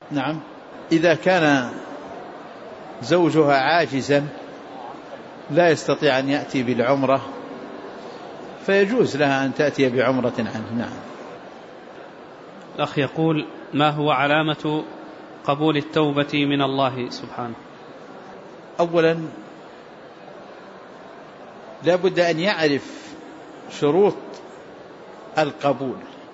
نعم. إذا كان زوجها عاجزا لا يستطيع أن يأتي بالعمرة فيجوز لها أن تأتي بعمرة عنه. نعم. الأخ يقول: ما هو علامة قبول التوبة من الله سبحانه؟ أولا لا بد أن يعرف شروط القبول،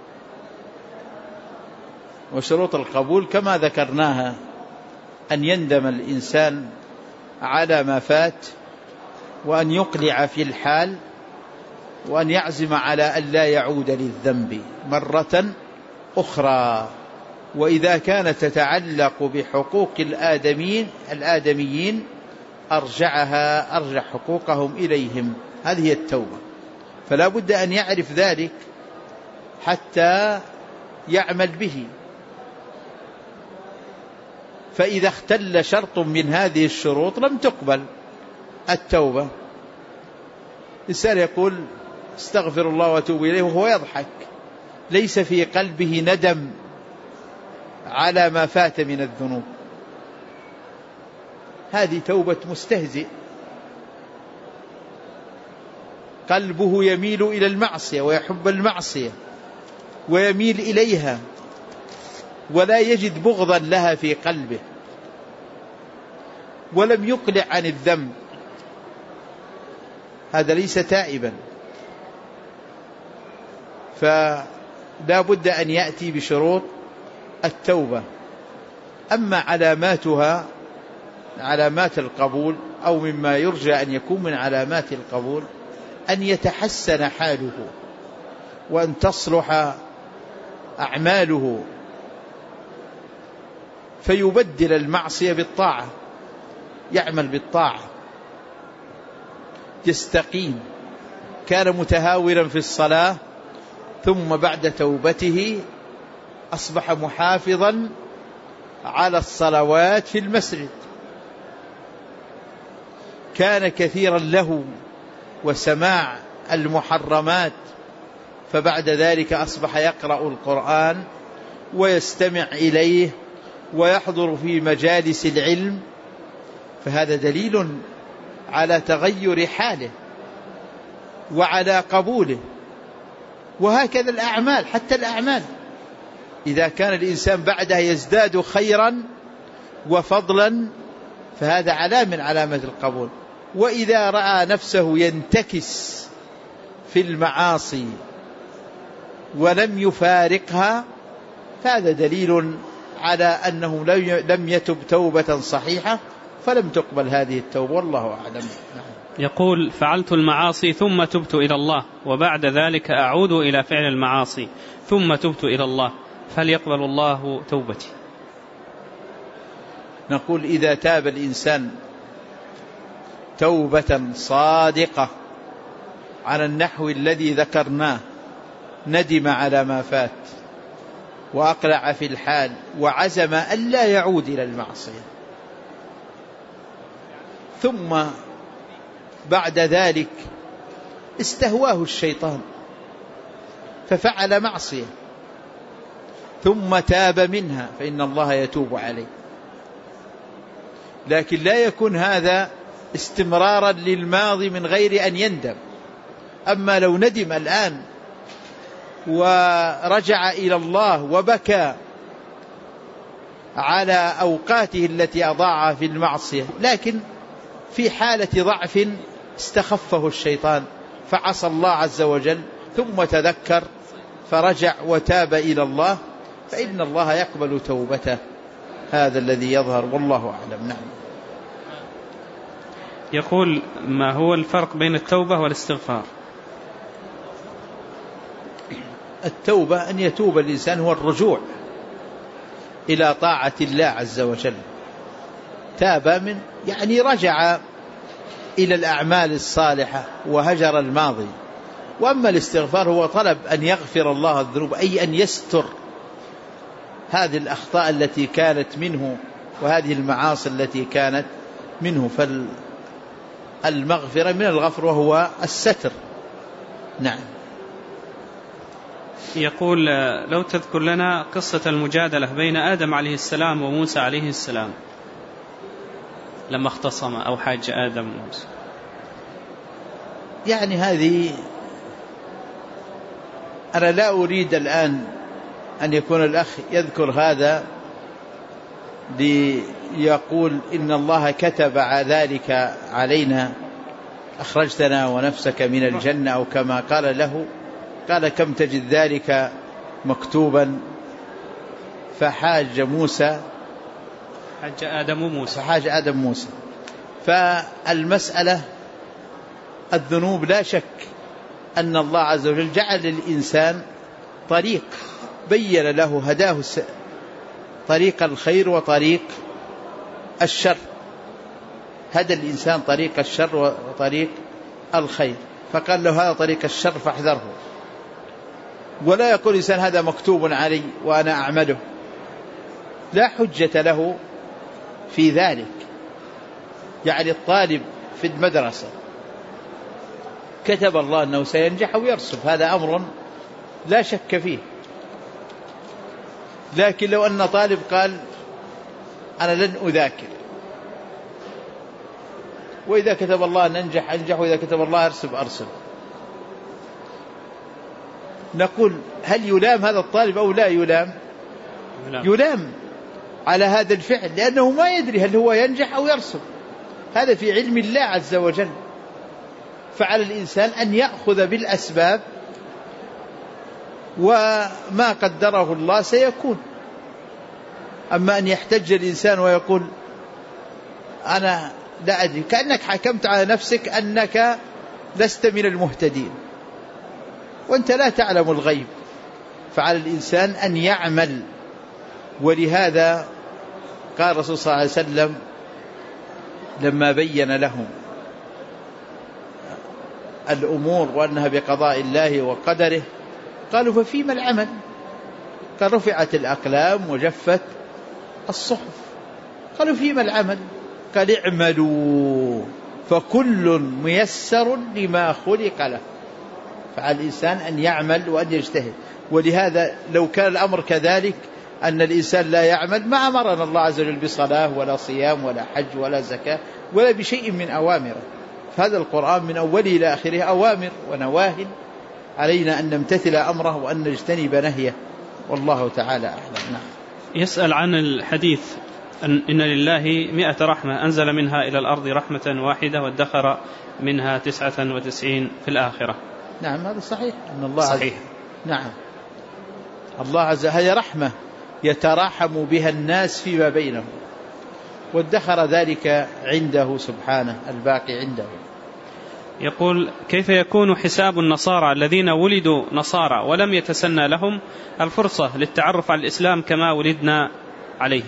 وشروط القبول كما ذكرناها أن يندم الإنسان على ما فات، وأن يقلع في الحال، وأن يعزم على أن لا يعود للذنب مرة أخرى. وإذا كانت تتعلق بحقوق الآدميين أرجع حقوقهم إليهم. هذه هي التوبة. فلا بد أن يعرف ذلك حتى يعمل به. فإذا اختل شرط من هذه الشروط لم تقبل التوبة. الإنسان يقول استغفر الله واتوب إليه وهو يضحك، ليس في قلبه ندم على ما فات من الذنوب، هذه توبة مستهزئ. قلبه يميل إلى المعصية ويحب المعصية ويميل إليها ولا يجد بغضا لها في قلبه، ولم يقلع عن الذنب، هذا ليس تائبا. فلا بد أن يأتي بشروط التوبة. أما علاماتها، علامات القبول أو مما يرجى أن يكون من علامات القبول، أن يتحسن حاله وأن تصلح أعماله فيبدل المعصية بالطاعة، يعمل بالطاعة، يستقيم. كان متهاونا في الصلاة ثم بعد توبته أصبح محافظا على الصلوات في المسجد. كان كثيرا له وسماع المحرمات، فبعد ذلك أصبح يقرأ القرآن ويستمع إليه ويحضر في مجالس العلم، فهذا دليل على تغير حاله وعلى قبوله. وهكذا الأعمال، حتى الأعمال إذا كان الإنسان بعدها يزداد خيرا وفضلا فهذا علامة من علامة القبول. وإذا رأى نفسه ينتكس في المعاصي ولم يفارقها فهذا دليل على أنه لم يتب توبة صحيحة، فلم تقبل هذه التوبة، والله أعلم. يقول: فعلت المعاصي ثم تبت إلى الله، وبعد ذلك أعود إلى فعل المعاصي ثم تبت إلى الله، فهل يقبل الله توبتي؟ نقول: إذا تاب الإنسان توبة صادقة على النحو الذي ذكرناه، ندم على ما فات وأقلع في الحال وعزم ألا يعود إلى المعصية، ثم بعد ذلك استهواه الشيطان ففعل معصية ثم تاب منها، فإن الله يتوب عليه. لكن لا يكون هذا استمرارا للماضي من غير أن يندم. أما لو ندم الآن ورجع إلى الله وبكى على أوقاته التي أضاعها في المعصية، لكن في حالة ضعف استخفه الشيطان فعصى الله عز وجل ثم تذكر فرجع وتاب إلى الله، فإن الله يقبل توبته. هذا الذي يظهر، والله أعلم. نعم. يقول: ما هو الفرق بين التوبة والاستغفار؟ التوبة أن يتوب الإنسان هو الرجوع إلى طاعة الله عز وجل، تاب من يعني رجع إلى الأعمال الصالحة وهجر الماضي. وأما الاستغفار هو طلب أن يغفر الله الذنوب، أي أن يستر هذه الأخطاء التي كانت منه وهذه المعاصي التي كانت منه. فالمغفرة من الغفر وهو الستر. نعم. يقول لو تذكر لنا قصة المجادلة بين آدم عليه السلام وموسى عليه السلام لما اختصم أو حاج آدم وموسى. يعني هذه أنا لا أريد الآن أن يكون الأخ يذكر هذا ليقول إن الله كتب ذلك علينا، أخرجتنا ونفسك من الجنة، أو كما قال له، قال كم تجد ذلك مكتوبا، فحاج موسى حاج آدم وموسى، فحاج آدم موسى. فالمسألة الذنوب لا شك أن الله عز وجل جعل للإنسان طريق، بين له هداه طريق الخير وطريق الشر، هدى الإنسان طريق الشر وطريق الخير، فقال له هذا طريق الشر فاحذره. ولا يقول الإنسان هذا مكتوب علي وأنا أعمله، لا حجة له في ذلك. يعني الطالب في المدرسة كتب الله أنه سينجح أو يرسب، هذا أمر لا شك فيه. لكن لو أن طالب قال أنا لن أذاكر، وإذا كتب الله أن أنجح أنجح، وإذا كتب الله أرسب أرسب، نقول هل يلام هذا الطالب أو لا يلام؟ يلام على هذا الفعل، لأنه ما يدري هل هو ينجح أو يرسب، هذا في علم الله عز وجل. فعلى الإنسان أن يأخذ بالأسباب، وما قدره الله سيكون. أما أن يحتج الإنسان ويقول أنا لا أدري، كأنك حكمت على نفسك أنك لست من المهتدين وأنت لا تعلم الغيب. فعلى الإنسان أن يعمل. ولهذا قال الرسول صلى الله عليه وسلم لما بين لهم الأمور وأنها بقضاء الله وقدره، قالوا ففيما العمل؟ قال رفعت الأقلام وجفت الصحف. قالوا فيما العمل؟ قال اعملوا فكل ميسر لما خلق له. فعلى الإنسان أن يعمل وأن يجتهد. ولهذا لو كان الأمر كذلك أن الإنسان لا يعمل ما أمرنا الله عز وجل بصلاة ولا صيام ولا حج ولا زكاة ولا بشيء من أوامره. فهذا القرآن من أوله إلى آخره أوامر ونواهي، علينا أن نمتثل أمره وأن نجتنب نهيه، والله تعالى أعلم. نعم. يسأل عن الحديث إن لله 100 رحمة أنزل منها إلى الأرض رحمة واحدة وادخر منها 99 في الآخرة. نعم هذا صحيح، أن الله صحيح. نعم الله عز وجل هذه رحمة يتراحم بها الناس فيما بينهم، وادخر ذلك عنده سبحانه، الباقي عنده. يقول كيف يكون حساب النصارى الذين ولدوا نصارى ولم يتسنى لهم الفرصة للتعرف على الإسلام كما ولدنا عليه؟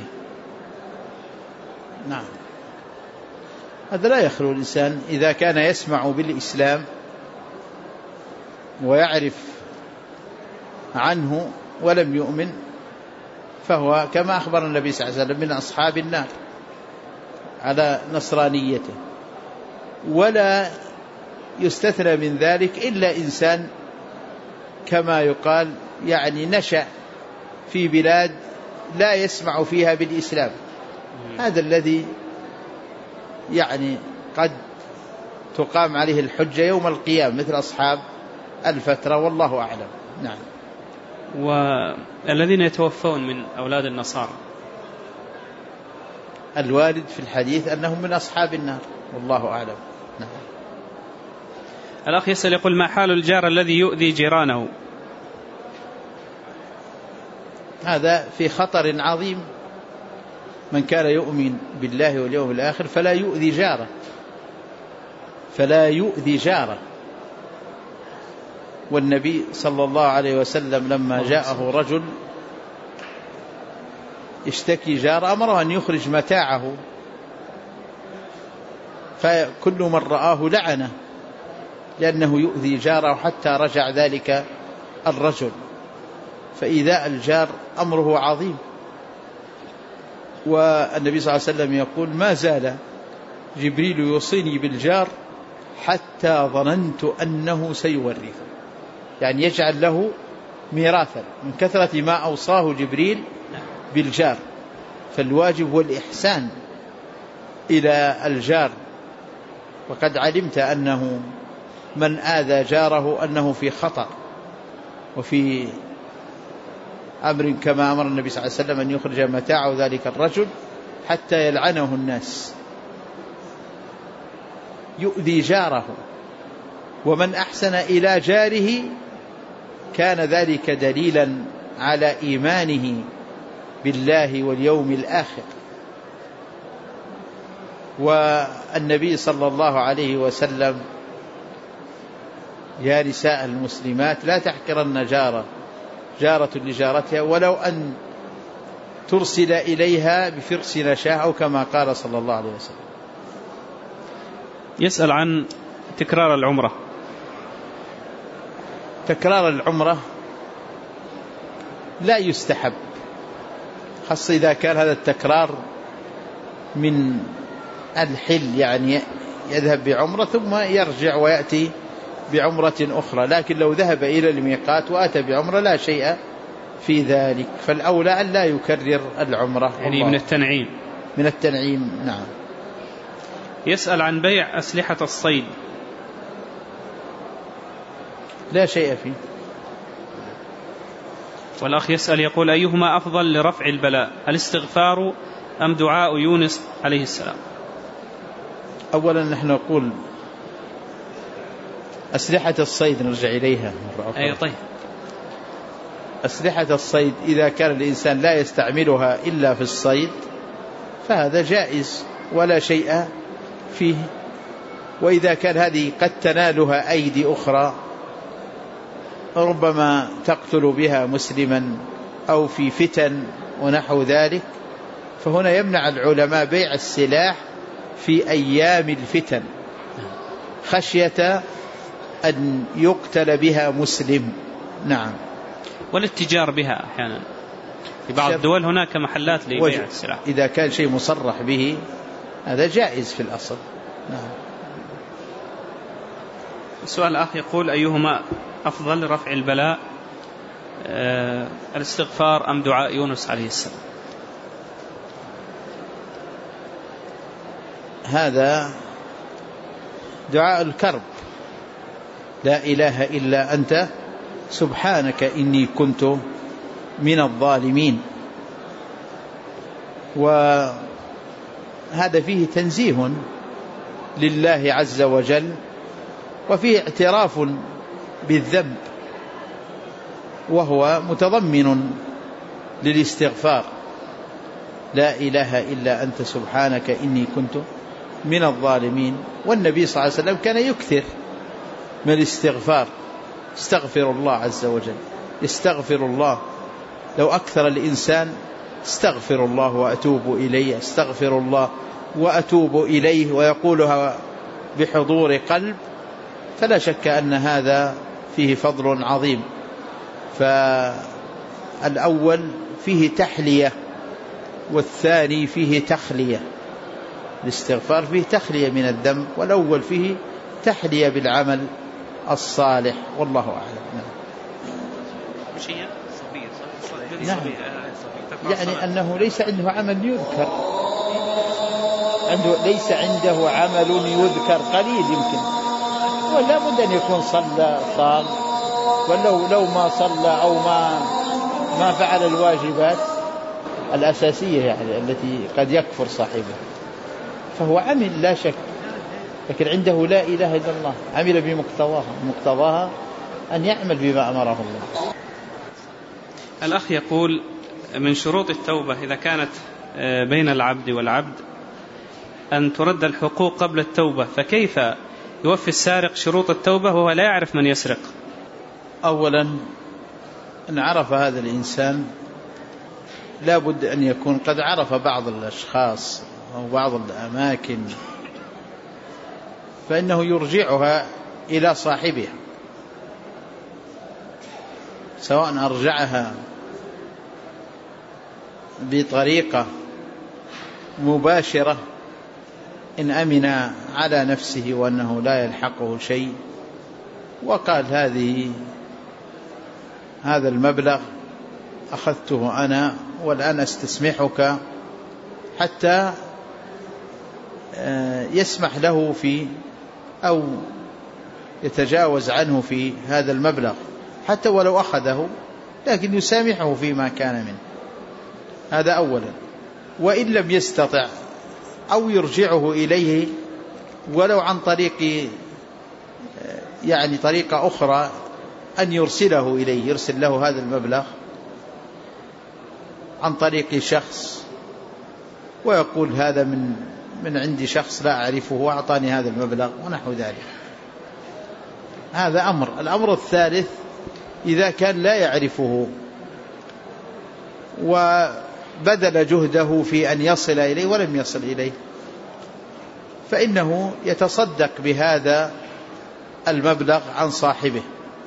نعم هذا لا يخلو الإنسان إذا كان يسمع بالإسلام ويعرف عنه ولم يؤمن، فهو كما أخبر النبي صلى الله عليه وسلم من أصحاب النار على نصرانيته. ولا يستثنى من ذلك إلا إنسان كما يقال يعني نشأ في بلاد لا يسمع فيها بالإسلام، هذا الذي يعني قد تقام عليه الحجة يوم القيامة مثل أصحاب الفترة، والله أعلم. نعم. والذين يتوفون من أولاد النصارى الوارد في الحديث أنهم من أصحاب النار، والله أعلم. نعم. الأخ يسأل يقول ما حال الجار الذي يؤذي جيرانه؟ هذا في خطر عظيم. من كان يؤمن بالله واليوم الآخر فلا يؤذي جاره، فلا يؤذي جاره. والنبي صلى الله عليه وسلم لما جاءه رجل يشتكي جاره أمره أن يخرج متاعه، فكل من رآه لعنه لأنه يؤذي جاره، حتى رجع ذلك الرجل. فإيذاء الجار أمره عظيم. والنبي صلى الله عليه وسلم يقول ما زال جبريل يوصيني بالجار حتى ظننت أنه سيورثه، يعني يجعل له ميراثا من كثرة ما أوصاه جبريل بالجار. فالواجب هو الإحسان إلى الجار، وقد علمت أنه من آذى جاره أنه في خطر وفي أمر، كما أمر النبي صلى الله عليه وسلم أن يخرج متاع ذلك الرجل حتى يلعنه الناس، يؤذي جاره. ومن أحسن إلى جاره كان ذلك دليلا على إيمانه بالله واليوم الآخر. والنبي صلى الله عليه وسلم: يا نساء المسلمات لا تحقرن جارة لجارتها ولو أن ترسل إليها بفرس نشاه، أو كما قال صلى الله عليه وسلم. يسأل عن تكرار العمرة. تكرار العمرة لا يستحب، خاصة إذا كان هذا التكرار من الحل، يعني يذهب بعمرة ثم يرجع ويأتي بعمرة أخرى. لكن لو ذهب إلى الميقات وأتى بعمرة لا شيء في ذلك، فالأولى أن لا يكرر العمرة، يعني من التنعيم. من التنعيم، نعم. يسأل عن بيع أسلحة الصيد. لا شيء فيه. والأخ يسأل يقول: أيهما أفضل لرفع البلاء، الاستغفار أم دعاء يونس عليه السلام؟ أولا نحن نقول أسلحة الصيد، نرجع إليها مرة أخرى. أي طيب. أسلحة الصيد إذا كان الإنسان لا يستعملها إلا في الصيد فهذا جائز ولا شيء فيه. وإذا كان هذه قد تنالها أيدي أخرى ربما تقتل بها مسلما أو في فتن ونحو ذلك، فهنا يمنع العلماء بيع السلاح في أيام الفتن خشية أن يقتل بها مسلم. نعم. والاتجار بها أحيانا في بعض الدول هناك محلات لبيع السلاح. إذا كان شيء مصرح به هذا جائز في الأصل. نعم. السؤال الآخر يقول: أيهما أفضل لرفع البلاء، الاستغفار أم دعاء يونس عليه السلام؟ هذا دعاء الكرب: لا إله إلا أنت سبحانك إني كنت من الظالمين. وهذا فيه تنزيه لله عز وجل، وفيه اعتراف بالذنب، وهو متضمن للاستغفار: لا إله إلا أنت سبحانك إني كنت من الظالمين. والنبي صلى الله عليه وسلم كان يكثر من الاستغفار: استغفر الله عز وجل، استغفر الله. لو أكثر الإنسان استغفر الله وأتوب إليه، استغفر الله وأتوب إليه، ويقولها بحضور قلب، فلا شك أن هذا فيه فضل عظيم. فالأول فيه تحلية والثاني فيه تخلية. الاستغفار فيه تخلية من الذنب، والأول فيه تحلية بالعمل الصالح، والله أعلم. نعم. يعني أنه ليس عنده عمل يذكر، ليس عنده عمل يذكر، قليل يمكن، ولا بد أن يكون صام، ولو ما صلى أو ما فعل الواجبات الأساسية يعني التي قد يكفر صاحبه، فهو عمل لا شك، لكن عنده لا إله إلا الله، عمل بمقتضاها أن يعمل بما أمره الله. الأخ يقول: من شروط التوبة إذا كانت بين العبد والعبد أن ترد الحقوق قبل التوبة، فكيف يوفي السارق شروط التوبة وهو لا يعرف من يسرق؟ أولا أن عرف هذا الإنسان لا بد أن يكون قد عرف بعض الأشخاص أو بعض الأماكن، فإنه يرجعها إلى صاحبها، سواء أرجعها بطريقة مباشرة إن أمن على نفسه وأنه لا يلحقه شيء، وقال هذه هذا المبلغ أخذته أنا والآن أستسمحك، حتى يسمح له في أو يتجاوز عنه في هذا المبلغ حتى ولو أخذه، لكن يسامحه فيما كان منه. هذا أولا. وإن لم يستطع أو يرجعه إليه ولو عن طريق يعني طريقة أخرى، أن يرسله إليه، يرسل له هذا المبلغ عن طريق شخص ويقول هذا من عندي شخص لا أعرفه وأعطاني هذا المبلغ ونحو ذلك. هذا أمر. الأمر الثالث إذا كان لا يعرفه وبذل جهده في أن يصل إليه ولم يصل إليه، فإنه يتصدق بهذا المبلغ عن صاحبه.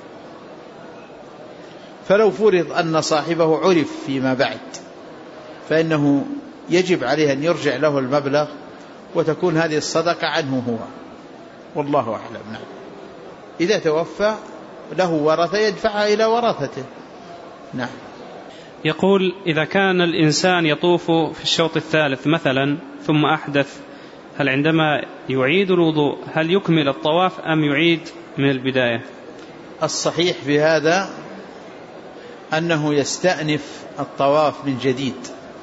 فلو فرض أن صاحبه عرف فيما بعد فإنه يجب عليه أن يرجع له المبلغ وتكون هذه الصدقة عنه هو، والله أعلم. نعم. إذا توفى له ورثة يدفعها إلى ورثته. نعم. يقول إذا كان الإنسان يطوف في الشوط الثالث مثلا ثم أحدث، هل عندما يعيد الوضوء هل يكمل الطواف أم يعيد من البداية؟ الصحيح في هذا أنه يستأنف الطواف من جديد،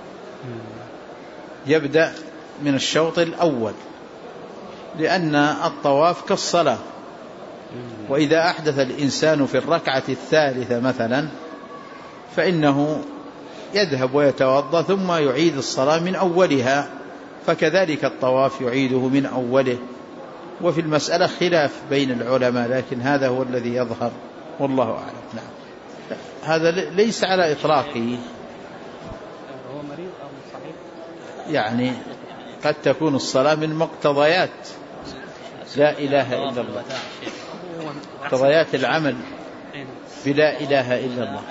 يبدأ من الشوط الأول، لأن الطواف كالصلاة. وإذا أحدث الإنسان في الركعة الثالثة مثلا فإنه يذهب ويتوضأ ثم يعيد الصلاة من أولها، فكذلك الطواف يعيده من أوله. وفي المسألة خلاف بين العلماء، لكن هذا هو الذي يظهر والله أعلم. نعم. هذا ليس على إطلاقه، هو مريض أو صحيح؟ يعني قد تكون الصلاة من مقتضيات لا إله إلا الله، مقتضيات العمل بلا إله إلا الله.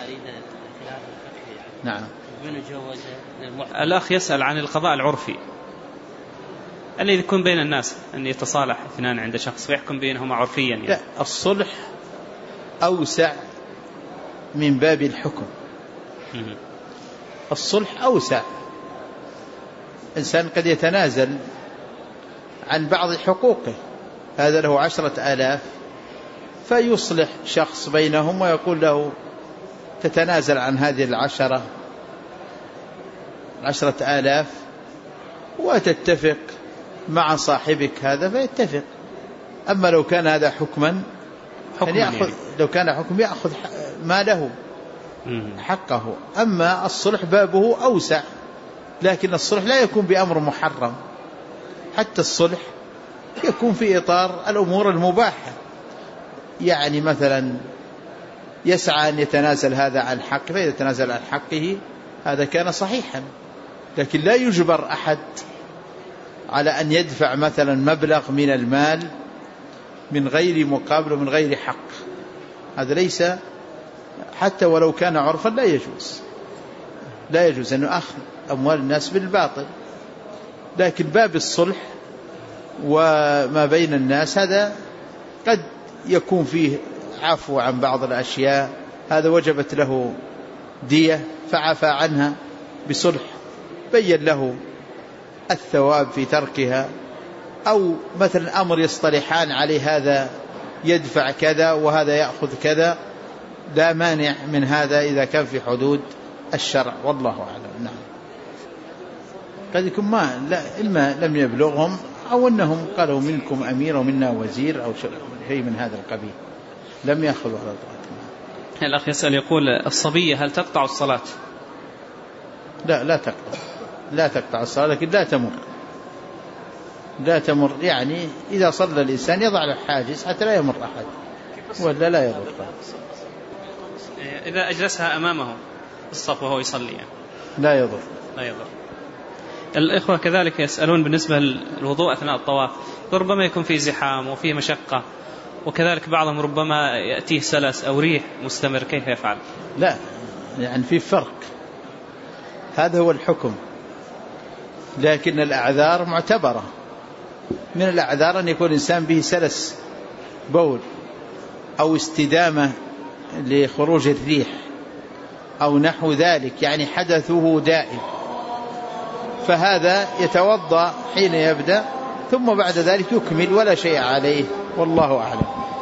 نعم. الأخ يسأل عن القضاء العرفي الذي يكون بين الناس، أن يتصالح اثنان عند شخص ويحكم بينهما عرفيا يعني. لا، الصلح أوسع من باب الحكم. الصلح أوسع. إنسان قد يتنازل عن بعض حقوقه، هذا له 10,000 فيصلح شخص بينهم ويقول له تتنازل عن هذه 10,000 وتتفق مع صاحبك هذا فيتفق. أما لو كان هذا حكما يأخذ، لو كان حكم يأخذ ما له حقه. أما الصلح بابه أوسع، لكن الصلح لا يكون بأمر محرم، حتى الصلح يكون في إطار الأمور المباحة. يعني مثلا يسعى أن يتنازل هذا عن حقه، فإذا تنازل عن حقه هذا كان صحيحا، لكن لا يجبر أحد على أن يدفع مثلا مبلغ من المال من غير مقابل ومن غير حق. هذا ليس، حتى ولو كان عرفا لا يجوز، لا يجوز أن أخذ أموال الناس بالباطل. لكن باب الصلح وما بين الناس هذا قد يكون فيه عفو عن بعض الأشياء، هذا وجبت له دية فعفى عنها بصلح، بين له الثواب في تركها. أو مثلا أمر يصطلحان عليه، هذا يدفع كذا وهذا يأخذ كذا، لا مانع من هذا إذا كان في حدود الشرع، والله أعلم. نعم. قد يكون إما لم يبلغهم أو أنهم قالوا منكم أمير ومنا وزير أو شيء من هذا القبيل، لم يأخذوا على ذلك. الأخ يسأل يقول الصبية هل تقطع الصلاة؟ لا تقطع الصلاة، لكن لا تمر. يعني إذا صلى الإنسان يضع له حاجز حتى لا يمر أحد، ولا لا يضر. إذا أجلسها أمامه الصف وهو يصلي يعني لا يضر. الإخوة كذلك يسألون بالنسبة للوضوء أثناء الطواف، ربما يكون فيه زحام وفيه مشقة، وكذلك بعضهم ربما يأتيه سلس أو ريح مستمر، كيف يفعل؟ لا، يعني في فرق، هذا هو الحكم. لكن الأعذار معتبرة. من الأعذار أن يكون الإنسان به سلس بول أو استدامة لخروج الريح، أو نحو ذلك، يعني حدثه دائم، فهذا يتوضأ حين يبدأ ثم بعد ذلك يكمل ولا شيء عليه، والله أعلم.